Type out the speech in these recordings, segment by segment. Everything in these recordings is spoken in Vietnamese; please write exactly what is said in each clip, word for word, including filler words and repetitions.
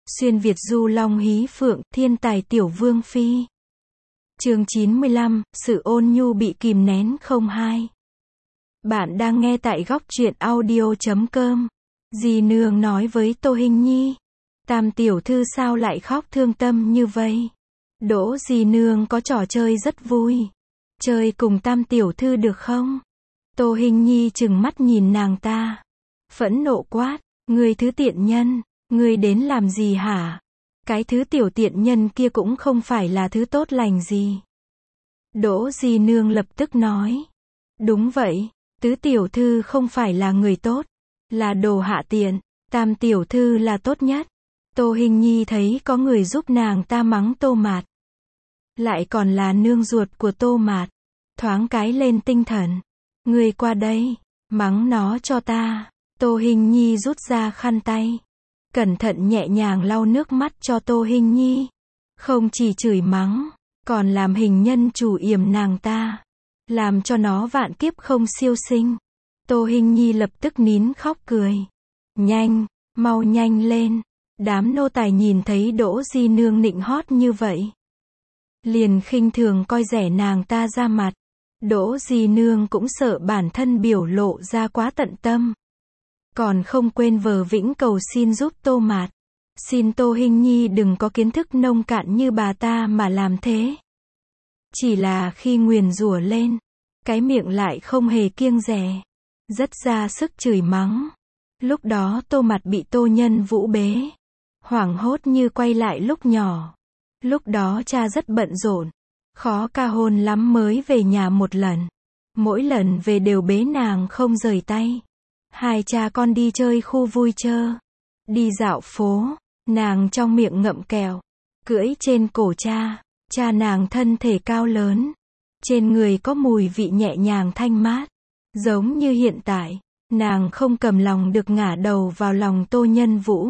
Xuyên Việt du long hí phượng, thiên tài tiểu vương phi. Chương chín mươi lăm, sự ôn nhu bị kìm nén không hai. Bạn đang nghe tại góc truyện audio chấm com. Dì nương nói với Tô Hinh Nhi. Tam tiểu thư sao lại khóc thương tâm như vậy? Đỗ dì nương có trò chơi rất vui. Chơi cùng tam tiểu thư được không? Tô Hinh Nhi trừng mắt nhìn nàng ta. Phẫn nộ quát, ngươi thứ tiện nhân, ngươi đến làm gì hả? Cái thứ tiểu tiện nhân kia cũng không phải là thứ tốt lành gì. Đỗ dì nương lập tức nói. Đúng vậy, tứ tiểu thư không phải là người tốt, là đồ hạ tiện, tam tiểu thư là tốt nhất. Tô Hinh Nhi thấy có người giúp nàng ta mắng Tô Mạt. Lại còn là nương ruột của Tô Mạt. Thoáng cái lên tinh thần. Ngươi qua đây, mắng nó cho ta. Tô Hinh Nhi rút ra khăn tay. Cẩn thận nhẹ nhàng lau nước mắt cho Tô Hinh Nhi. Không chỉ chửi mắng, còn làm hình nhân chủ yểm nàng ta. Làm cho nó vạn kiếp không siêu sinh. Tô Hinh Nhi lập tức nín khóc cười. Nhanh, mau nhanh lên. Đám nô tài nhìn thấy Đỗ di nương nịnh hót như vậy. Liền khinh thường coi rẻ nàng ta ra mặt. Đỗ di nương cũng sợ bản thân biểu lộ ra quá tận tâm. Còn không quên vờ vĩnh cầu xin giúp Tô Mạt. Xin Tô Hinh Nhi đừng có kiến thức nông cạn như bà ta mà làm thế. Chỉ là khi nguyền rủa lên, cái miệng lại không hề kiêng dè. Rất ra sức chửi mắng. Lúc đó Tô Mạt bị Tô Nhân Vũ bế. Hoảng hốt như quay lại lúc nhỏ. Lúc đó cha rất bận rộn. Khó ca hôn lắm mới về nhà một lần. Mỗi lần về đều bế nàng không rời tay. Hai cha con đi chơi khu vui chơi. Đi dạo phố. Nàng trong miệng ngậm kẹo. Cưỡi trên cổ cha. Cha nàng thân thể cao lớn. Trên người có mùi vị nhẹ nhàng thanh mát. Giống như hiện tại. Nàng không cầm lòng được ngả đầu vào lòng Tô Nhân Vũ.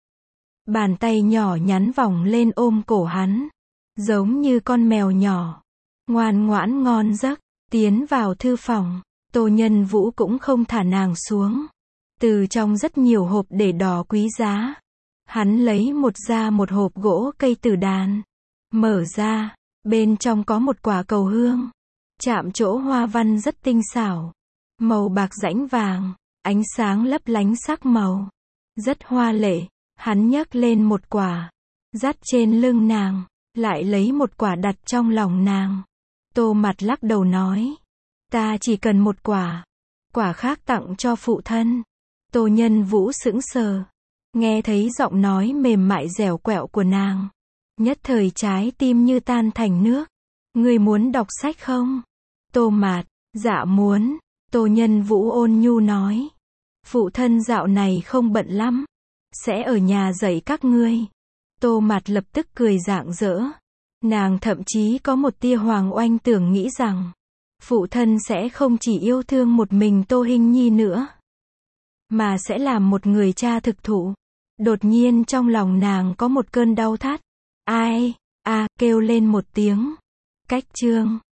Bàn tay nhỏ nhắn vòng lên ôm cổ hắn. Giống như con mèo nhỏ. Ngoan ngoãn ngon giấc. Tiến vào thư phòng. Tô Nhân Vũ cũng không thả nàng xuống. Từ trong rất nhiều hộp để đỏ quý giá. Hắn lấy một ra một hộp gỗ cây tử đàn. Mở ra. Bên trong có một quả cầu hương. Chạm chỗ hoa văn rất tinh xảo. Màu bạc rãnh vàng. Ánh sáng lấp lánh sắc màu. Rất hoa lệ. Hắn nhấc lên một quả. Dắt trên lưng nàng. Lại lấy một quả đặt trong lòng nàng. Tô Mạt lắc đầu nói. Ta chỉ cần một quả. Quả khác tặng cho phụ thân. Tô Nhân Vũ sững sờ. Nghe thấy giọng nói mềm mại dẻo quẹo của nàng. Nhất thời trái tim như tan thành nước. Ngươi muốn đọc sách không? Tô Mạt, dạ muốn. Tô Nhân Vũ ôn nhu nói. Phụ thân dạo này không bận lắm. Sẽ ở nhà dạy các ngươi. Tô Mạt lập tức cười rạng rỡ. Nàng thậm chí có một tia hoàng oanh tưởng nghĩ rằng. Phụ thân sẽ không chỉ yêu thương một mình Tô Hinh Nhi nữa. Mà sẽ làm một người cha thực thụ. Đột nhiên trong lòng nàng có một cơn đau thắt. Ai, à, kêu lên một tiếng. Cách chương.